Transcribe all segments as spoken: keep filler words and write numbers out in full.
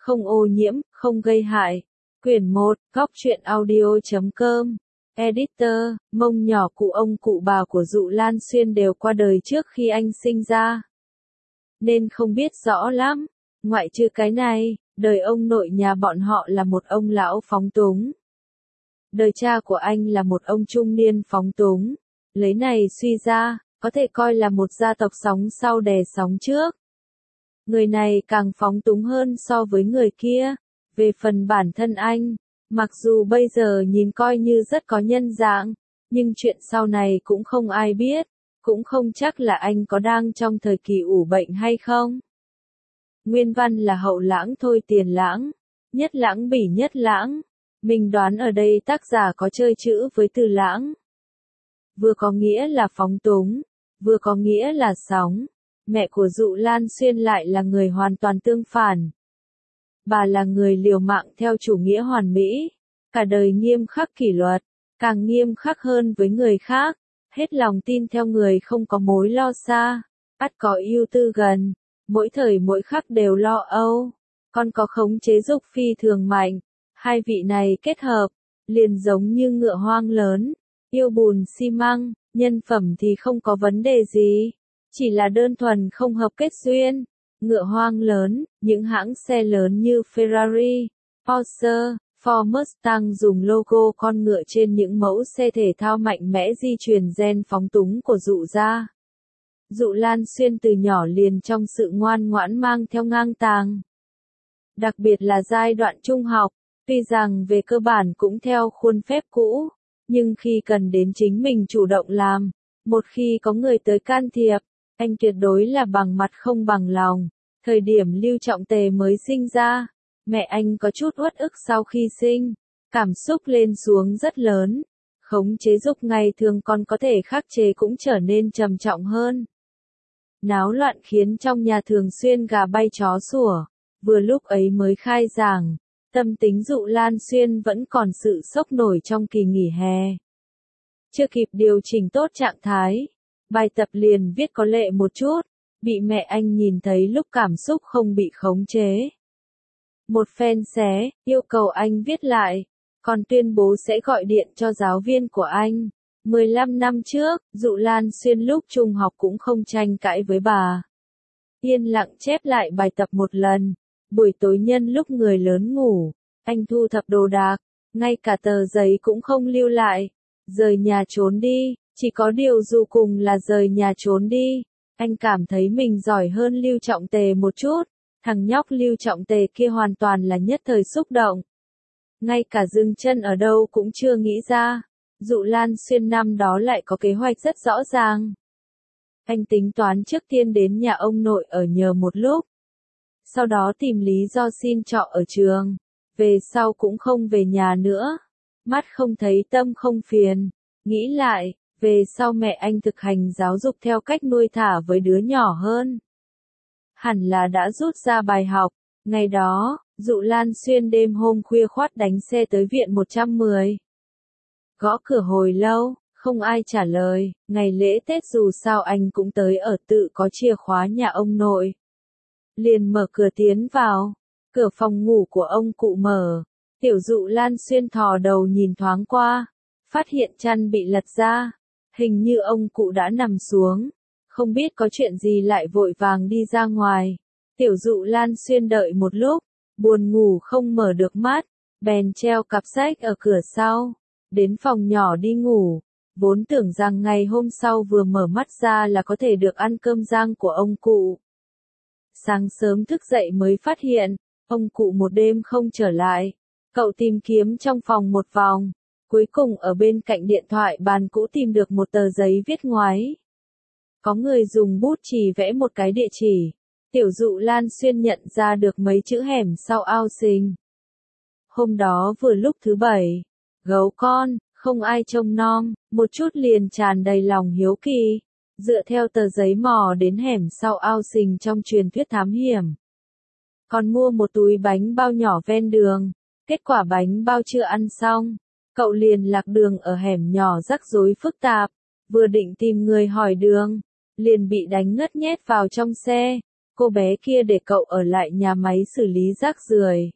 không ô nhiễm, không gây hại. Quyển một, góc truyện audio chấm com. Editor, mông nhỏ cụ ông cụ bà của Dụ Lan Xuyên đều qua đời trước khi anh sinh ra, nên không biết rõ lắm. Ngoại trừ cái này, đời ông nội nhà bọn họ là một ông lão phóng túng. Đời cha của anh là một ông trung niên phóng túng. Lấy này suy ra, có thể coi là một gia tộc sóng sau đè sóng trước. Người này càng phóng túng hơn so với người kia. Về phần bản thân anh, mặc dù bây giờ nhìn coi như rất có nhân dạng, nhưng chuyện sau này cũng không ai biết, cũng không chắc là anh có đang trong thời kỳ ủ bệnh hay không. Nguyên văn là hậu lãng thôi tiền lãng, nhất lãng bỉ nhất lãng. Mình đoán ở đây tác giả có chơi chữ với từ lãng. Vừa có nghĩa là phóng túng, vừa có nghĩa là sóng. Mẹ của Dụ Lan Xuyên lại là người hoàn toàn tương phản. Bà là người liều mạng theo chủ nghĩa hoàn mỹ, cả đời nghiêm khắc kỷ luật, càng nghiêm khắc hơn với người khác, hết lòng tin theo người không có mối lo xa, ắt có ưu tư gần, mỗi thời mỗi khắc đều lo âu, còn có khống chế dục phi thường mạnh. Hai vị này kết hợp, liền giống như ngựa hoang lớn, yêu bùn xi măng, nhân phẩm thì không có vấn đề gì, chỉ là đơn thuần không hợp kết duyên. Ngựa hoang lớn, những hãng xe lớn như Ferrari, Porsche, Ford Mustang dùng logo con ngựa trên những mẫu xe thể thao mạnh mẽ di truyền gen phóng túng của Dụ gia. Dụ Lan Xuyên từ nhỏ liền trong sự ngoan ngoãn mang theo ngang tàng. Đặc biệt là giai đoạn trung học, tuy rằng về cơ bản cũng theo khuôn phép cũ, nhưng khi cần đến chính mình chủ động làm, một khi có người tới can thiệp, anh tuyệt đối là bằng mặt không bằng lòng. Thời điểm Lưu Trọng Tề mới sinh ra, mẹ anh có chút uất ức sau khi sinh, cảm xúc lên xuống rất lớn, khống chế dục ngày thường còn có thể khắc chế cũng trở nên trầm trọng hơn. Náo loạn khiến trong nhà thường xuyên gà bay chó sủa, vừa lúc ấy mới khai giảng, tâm tính Dụ Lan Xuyên vẫn còn sự sốc nổi trong kỳ nghỉ hè. Chưa kịp điều chỉnh tốt trạng thái, bài tập liền viết có lệ một chút, bị mẹ anh nhìn thấy lúc cảm xúc không bị khống chế. Một phen xé, yêu cầu anh viết lại, còn tuyên bố sẽ gọi điện cho giáo viên của anh. mười lăm năm trước, Dụ Lan Xuyên lúc trung học cũng không tranh cãi với bà. Yên lặng chép lại bài tập một lần, buổi tối nhân lúc người lớn ngủ, anh thu thập đồ đạc, ngay cả tờ giấy cũng không lưu lại, rời nhà trốn đi, chỉ có điều dù cùng là rời nhà trốn đi. Anh cảm thấy mình giỏi hơn Lưu Trọng Tề một chút, thằng nhóc Lưu Trọng Tề kia hoàn toàn là nhất thời xúc động. Ngay cả dừng chân ở đâu cũng chưa nghĩ ra, Dụ Lan Xuyên năm đó lại có kế hoạch rất rõ ràng. Anh tính toán trước tiên đến nhà ông nội ở nhờ một lúc, sau đó tìm lý do xin trọ ở trường, về sau cũng không về nhà nữa. Mắt không thấy tâm không phiền, nghĩ lại, về sau mẹ anh thực hành giáo dục theo cách nuôi thả với đứa nhỏ hơn. Hẳn là đã rút ra bài học. Ngày đó, Dụ Lan Xuyên đêm hôm khuya khoắt đánh xe tới viện một trăm mười. Gõ cửa hồi lâu, không ai trả lời. Ngày lễ Tết dù sao anh cũng tới ở tự có chìa khóa nhà ông nội. Liền mở cửa tiến vào. Cửa phòng ngủ của ông cụ mở. Tiểu Dụ Lan Xuyên thò đầu nhìn thoáng qua, phát hiện chăn bị lật ra. Hình như ông cụ đã nằm xuống, không biết có chuyện gì lại vội vàng đi ra ngoài. Tiểu Dụ Lan Xuyên đợi một lúc, buồn ngủ không mở được mắt, bèn treo cặp sách ở cửa sau, đến phòng nhỏ đi ngủ, vốn tưởng rằng ngày hôm sau vừa mở mắt ra là có thể được ăn cơm rang của ông cụ. Sáng sớm thức dậy mới phát hiện, ông cụ một đêm không trở lại, cậu tìm kiếm trong phòng một vòng. Cuối cùng ở bên cạnh điện thoại bàn cũ tìm được một tờ giấy viết ngoáy. Có người dùng bút chì vẽ một cái địa chỉ. Tiểu Dụ Lan Xuyên nhận ra được mấy chữ hẻm sau ao sinh. Hôm đó vừa lúc thứ bảy, gấu con, không ai trông nom, một chút liền tràn đầy lòng hiếu kỳ. Dựa theo tờ giấy mò đến hẻm sau ao sinh trong truyền thuyết thám hiểm. Còn mua một túi bánh bao nhỏ ven đường. Kết quả bánh bao chưa ăn xong. Cậu liền lạc đường ở hẻm nhỏ rắc rối phức tạp, vừa định tìm người hỏi đường, liền bị đánh ngất nhét vào trong xe, cô bé kia để cậu ở lại nhà máy xử lý rác rưởi.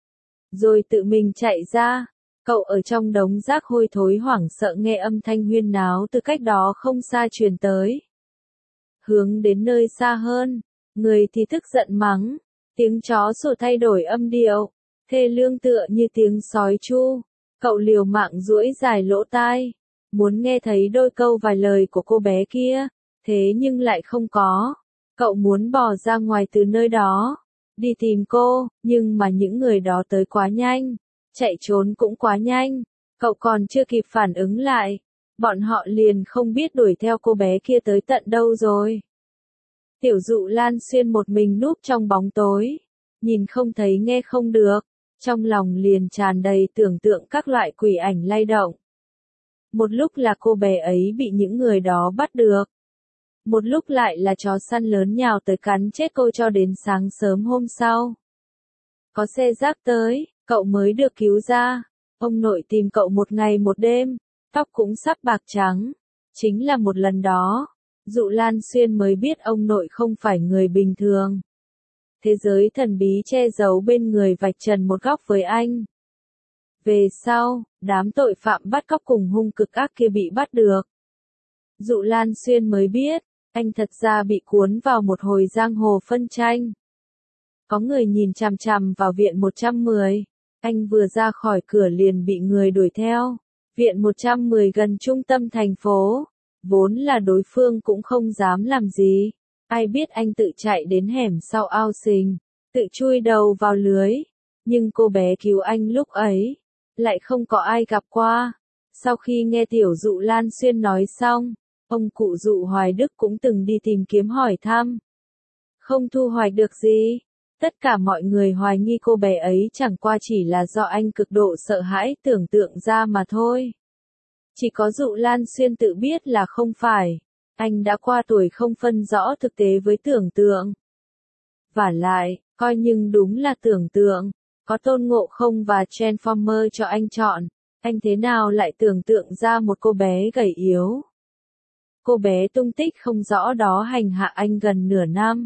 Rồi tự mình chạy ra, cậu ở trong đống rác hôi thối hoảng sợ nghe âm thanh huyên náo từ cách đó không xa truyền tới. Hướng đến nơi xa hơn, người thì tức giận mắng, tiếng chó sủa thay đổi âm điệu, thê lương tựa như tiếng sói tru. Cậu liều mạng duỗi dài lỗ tai, muốn nghe thấy đôi câu vài lời của cô bé kia, thế nhưng lại không có. Cậu muốn bỏ ra ngoài từ nơi đó, đi tìm cô, nhưng mà những người đó tới quá nhanh, chạy trốn cũng quá nhanh, cậu còn chưa kịp phản ứng lại, bọn họ liền không biết đuổi theo cô bé kia tới tận đâu rồi. Tiểu Dụ Lan Xuyên một mình núp trong bóng tối, nhìn không thấy nghe không được, trong lòng liền tràn đầy tưởng tượng các loại quỷ ảnh lay động. Một lúc là cô bé ấy bị những người đó bắt được. Một lúc lại là chó săn lớn nhào tới cắn chết cô cho đến sáng sớm hôm sau. Có xe rác tới, cậu mới được cứu ra. Ông nội tìm cậu một ngày một đêm, tóc cũng sắp bạc trắng. Chính là một lần đó, Dụ Lan Xuyên mới biết ông nội không phải người bình thường. Thế giới thần bí che giấu bên người vạch trần một góc với anh. Về sau, đám tội phạm bắt cóc cùng hung cực ác kia bị bắt được. Dụ Lan Xuyên mới biết, anh thật ra bị cuốn vào một hồi giang hồ phân tranh. Có người nhìn chằm chằm vào viện một trăm mười, anh vừa ra khỏi cửa liền bị người đuổi theo. Viện một trăm mười gần trung tâm thành phố, vốn là đối phương cũng không dám làm gì. Ai biết anh tự chạy đến hẻm sau ao sình, tự chui đầu vào lưới. Nhưng cô bé cứu anh lúc ấy, lại không có ai gặp qua. Sau khi nghe Tiểu Dụ Lan Xuyên nói xong, ông cụ Dụ Hoài Đức cũng từng đi tìm kiếm hỏi thăm. Không thu hoạch được gì. Tất cả mọi người hoài nghi cô bé ấy chẳng qua chỉ là do anh cực độ sợ hãi tưởng tượng ra mà thôi. Chỉ có Dụ Lan Xuyên tự biết là không phải. Anh đã qua tuổi không phân rõ thực tế với tưởng tượng. Vả lại, coi nhưng đúng là tưởng tượng. Có Tôn Ngộ Không và Transformer cho anh chọn. Anh thế nào lại tưởng tượng ra một cô bé gầy yếu. Cô bé tung tích không rõ đó hành hạ anh gần nửa năm.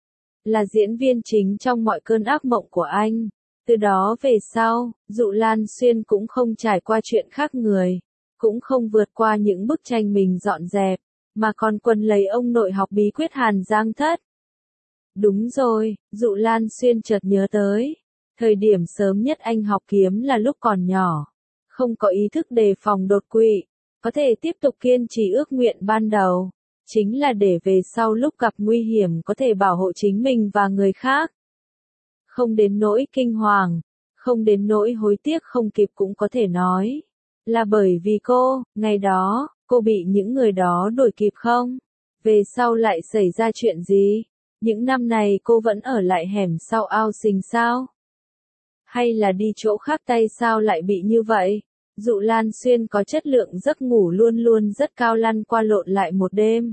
Là diễn viên chính trong mọi cơn ác mộng của anh. Từ đó về sau, Dụ Lan Xuyên cũng không trải qua chuyện khác người. Cũng không vượt qua những bức tranh mình dọn dẹp. Mà còn quần lấy ông nội học bí quyết Hàn Giang Thất. Đúng rồi, Dụ Lan Xuyên chợt nhớ tới. Thời điểm sớm nhất anh học kiếm là lúc còn nhỏ. Không có ý thức đề phòng đột quỵ. Có thể tiếp tục kiên trì ước nguyện ban đầu. Chính là để về sau lúc gặp nguy hiểm có thể bảo hộ chính mình và người khác. Không đến nỗi kinh hoàng. Không đến nỗi hối tiếc không kịp cũng có thể nói. Là bởi vì cô, ngày đó, cô bị những người đó đuổi kịp không? Về sau lại xảy ra chuyện gì? Những năm này cô vẫn ở lại hẻm sau ao sình sao? Hay là đi chỗ khác tay sao lại bị như vậy? Dụ Lan Xuyên có chất lượng giấc ngủ luôn luôn rất cao lăn qua lộn lại một đêm.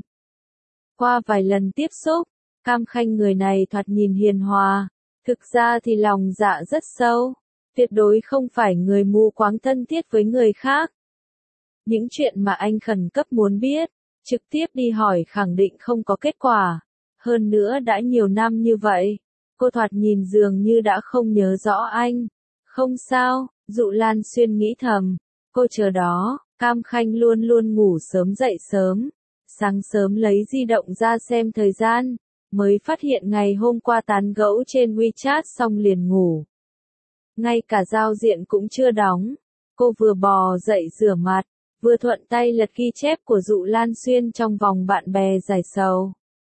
Qua vài lần tiếp xúc, Cam Khanh người này thoạt nhìn hiền hòa. Thực ra thì lòng dạ rất sâu. Tuyệt đối không phải người mù quáng thân thiết với người khác. Những chuyện mà anh khẩn cấp muốn biết, trực tiếp đi hỏi khẳng định không có kết quả. Hơn nữa đã nhiều năm như vậy, cô thoạt nhìn dường như đã không nhớ rõ anh. Không sao, Dụ Lan Xuyên nghĩ thầm, cô chờ đó. Cam Khanh luôn luôn ngủ sớm dậy sớm. Sáng sớm lấy di động ra xem thời gian, mới phát hiện ngày hôm qua tán gẫu trên WeChat xong liền ngủ. Ngay cả giao diện cũng chưa đóng. Cô vừa bò dậy rửa mặt, vừa thuận tay lật ghi chép của Dụ Lan Xuyên trong vòng bạn bè giải sầu.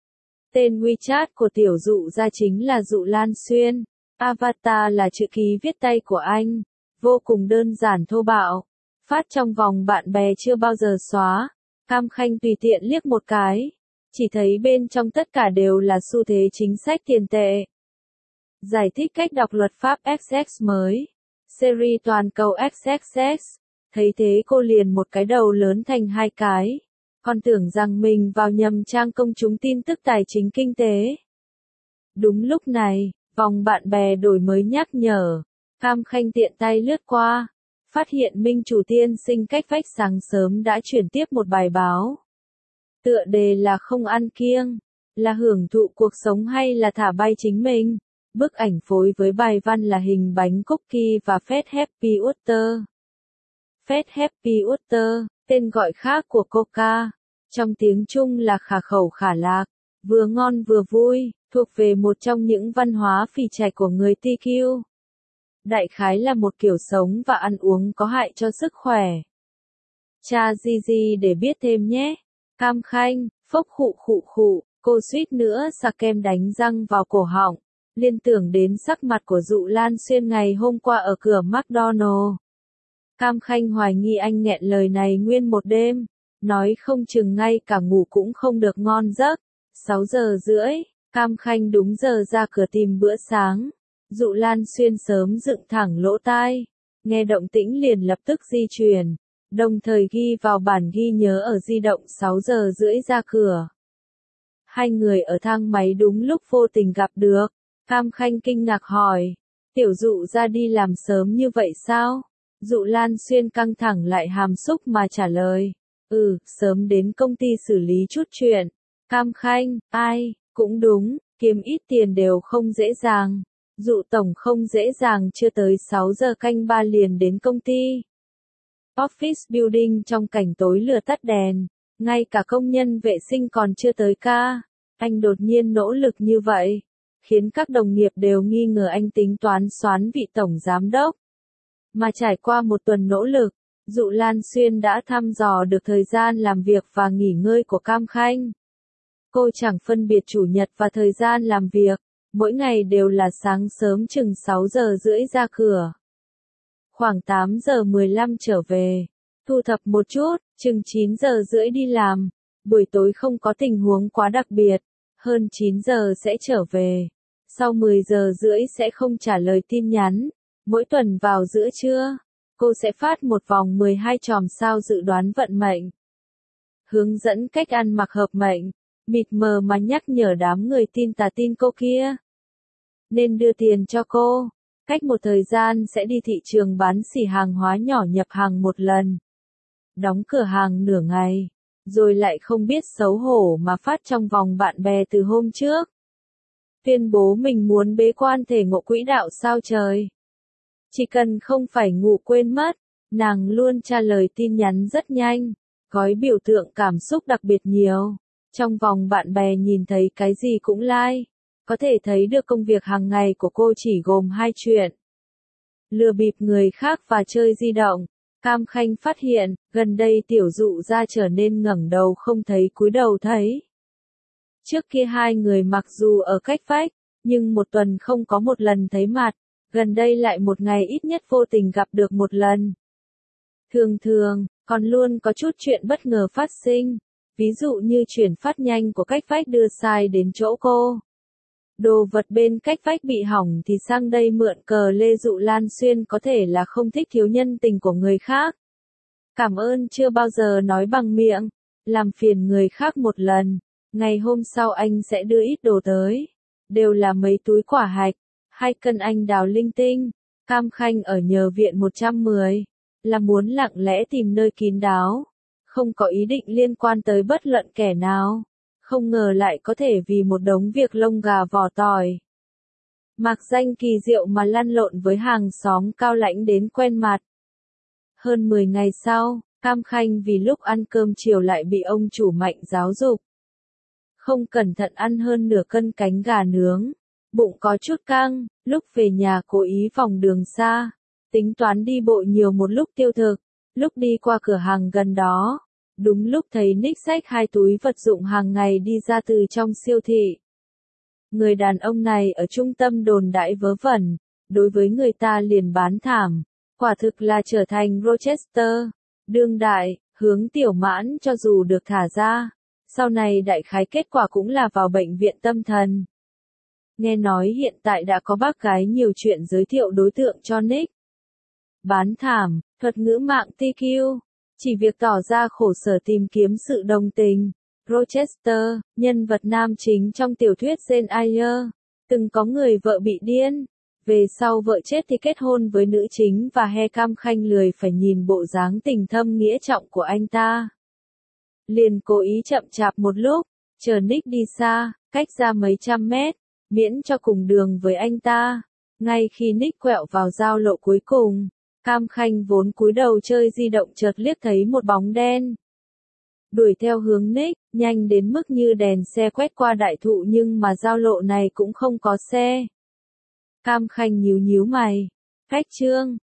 Tên WeChat của Tiểu Dụ ra chính là Dụ Lan Xuyên. Avatar là chữ ký viết tay của anh. Vô cùng đơn giản thô bạo. Phát trong vòng bạn bè chưa bao giờ xóa. Cam Khanh tùy tiện liếc một cái. Chỉ thấy bên trong tất cả đều là xu thế chính sách tiền tệ. Giải thích cách đọc luật pháp ích ích mới. Series toàn cầu ích ích ích. Thấy thế cô liền một cái đầu lớn thành hai cái. Còn tưởng rằng mình vào nhầm trang công chúng tin tức tài chính kinh tế. Đúng lúc này, vòng bạn bè đổi mới nhắc nhở. Cam Khanh tiện tay lướt qua. Phát hiện Minh Chủ Tiên Sinh cách vách sáng sớm đã chuyển tiếp một bài báo. Tựa đề là không ăn kiêng. Là hưởng thụ cuộc sống hay là thả bay chính mình? Bức ảnh phối với bài văn là hình bánh cookie và Fat Happy Water. Fat Happy Water, tên gọi khác của Coca, trong tiếng Trung là khả khẩu khả lạc, vừa ngon vừa vui, thuộc về một trong những văn hóa phì trạch của người tê quy. Đại khái là một kiểu sống và ăn uống có hại cho sức khỏe. Tra gì gì để biết thêm nhé. Cam Khanh, phốc khụ khụ khụ, cô suýt nữa xà kem đánh răng vào cổ họng, liên tưởng đến sắc mặt của Dụ Lan Xuyên ngày hôm qua ở cửa McDonald. Cam Khanh hoài nghi anh nghẹn lời này nguyên một đêm, nói không chừng ngay cả ngủ cũng không được ngon giấc. sáu giờ rưỡi, Cam Khanh đúng giờ ra cửa tìm bữa sáng. Dụ Lan Xuyên sớm dựng thẳng lỗ tai, nghe động tĩnh liền lập tức di chuyển, đồng thời ghi vào bản ghi nhớ ở di động sáu giờ rưỡi ra cửa. Hai người ở thang máy đúng lúc vô tình gặp được. Cam Khanh kinh ngạc hỏi, tiểu Dụ ra đi làm sớm như vậy sao? Dụ Lan Xuyên căng thẳng lại hàm xúc mà trả lời, ừ, sớm đến công ty xử lý chút chuyện. Cam Khanh, ai, cũng đúng, kiếm ít tiền đều không dễ dàng. Dụ tổng không dễ dàng, chưa tới sáu giờ canh ba liền đến công ty. Office building trong cảnh tối lửa tắt đèn, ngay cả công nhân vệ sinh còn chưa tới ca. Anh đột nhiên nỗ lực như vậy, khiến các đồng nghiệp đều nghi ngờ anh tính toán xoán vị tổng giám đốc. Mà trải qua một tuần nỗ lực, Dụ Lan Xuyên đã thăm dò được thời gian làm việc và nghỉ ngơi của Cam Khanh. Cô chẳng phân biệt chủ nhật và thời gian làm việc, mỗi ngày đều là sáng sớm chừng sáu giờ rưỡi ra cửa. Khoảng tám giờ mười lăm trở về, thu thập một chút, chừng chín giờ rưỡi đi làm, buổi tối không có tình huống quá đặc biệt, hơn chín giờ sẽ trở về. Sau mười giờ rưỡi sẽ không trả lời tin nhắn. Mỗi tuần vào giữa trưa, cô sẽ phát một vòng mười hai chòm sao dự đoán vận mệnh. Hướng dẫn cách ăn mặc hợp mệnh, mịt mờ mà nhắc nhở đám người tin tà tin cô kia. Nên đưa tiền cho cô, cách một thời gian sẽ đi thị trường bán xỉ hàng hóa nhỏ nhập hàng một lần. Đóng cửa hàng nửa ngày, rồi lại không biết xấu hổ mà phát trong vòng bạn bè từ hôm trước. Tuyên bố mình muốn bế quan thể ngộ quỹ đạo sao trời. Chỉ cần không phải ngủ quên mất, nàng luôn trả lời tin nhắn rất nhanh, gói biểu tượng cảm xúc đặc biệt nhiều. Trong vòng bạn bè nhìn thấy cái gì cũng like, có thể thấy được công việc hàng ngày của cô chỉ gồm hai chuyện. Lừa bịp người khác và chơi di động. Cam Khanh phát hiện, gần đây tiểu Dụ ra trở nên ngẩng đầu không thấy cúi đầu thấy. Trước kia hai người mặc dù ở cách vách, nhưng một tuần không có một lần thấy mặt. Gần đây lại một ngày ít nhất vô tình gặp được một lần. Thường thường, còn luôn có chút chuyện bất ngờ phát sinh. Ví dụ như chuyển phát nhanh của cách vách đưa sai đến chỗ cô. Đồ vật bên cách vách bị hỏng thì sang đây mượn cờ lê. Dụ Lan Xuyên có thể là không thích thiếu nhân tình của người khác. Cảm ơn chưa bao giờ nói bằng miệng, làm phiền người khác một lần. Ngày hôm sau anh sẽ đưa ít đồ tới. Đều là mấy túi quả hạch. Hai cân anh đào linh tinh. Cam Khanh ở nhờ viện một trăm mười, là muốn lặng lẽ tìm nơi kín đáo, không có ý định liên quan tới bất luận kẻ nào, không ngờ lại có thể vì một đống việc lông gà vỏ tỏi. Mạc danh kỳ diệu mà lăn lộn với hàng xóm cao lãnh đến quen mặt. Hơn mười ngày sau, Cam Khanh vì lúc ăn cơm chiều lại bị ông chủ Mạnh giáo dục. Không cẩn thận ăn hơn nửa cân cánh gà nướng. Bụng có chút căng, lúc về nhà cố ý vòng đường xa, tính toán đi bộ nhiều một lúc tiêu thực, lúc đi qua cửa hàng gần đó, đúng lúc thấy Nick xách hai túi vật dụng hàng ngày đi ra từ trong siêu thị. Người đàn ông này ở trung tâm đồn đại vớ vẩn, đối với người ta liền bán thảm, quả thực là trở thành Rochester, đương đại, hướng tiểu mãn cho dù được thả ra, sau này đại khái kết quả cũng là vào bệnh viện tâm thần. Nghe nói hiện tại đã có bác gái nhiều chuyện giới thiệu đối tượng cho Nick. Bán thảm, thuật ngữ mạng tê quy, chỉ việc tỏ ra khổ sở tìm kiếm sự đồng tình. Rochester, nhân vật nam chính trong tiểu thuyết Jane Eyre, từng có người vợ bị điên. Về sau vợ chết thì kết hôn với nữ chính và he Cam Khanh lười phải nhìn bộ dáng tình thâm nghĩa trọng của anh ta. Liền cố ý chậm chạp một lúc, chờ Nick đi xa. cách ra mấy trăm mét, miễn cho cùng đường với anh ta. Ngay khi Nick quẹo vào giao lộ cuối cùng, Cam Khanh vốn cúi đầu chơi di động chợt liếc thấy một bóng đen. Đuổi theo hướng Nick, nhanh đến mức như đèn xe quét qua đại thụ nhưng mà giao lộ này cũng không có xe. Cam Khanh nhíu nhíu mày. Cách Trương,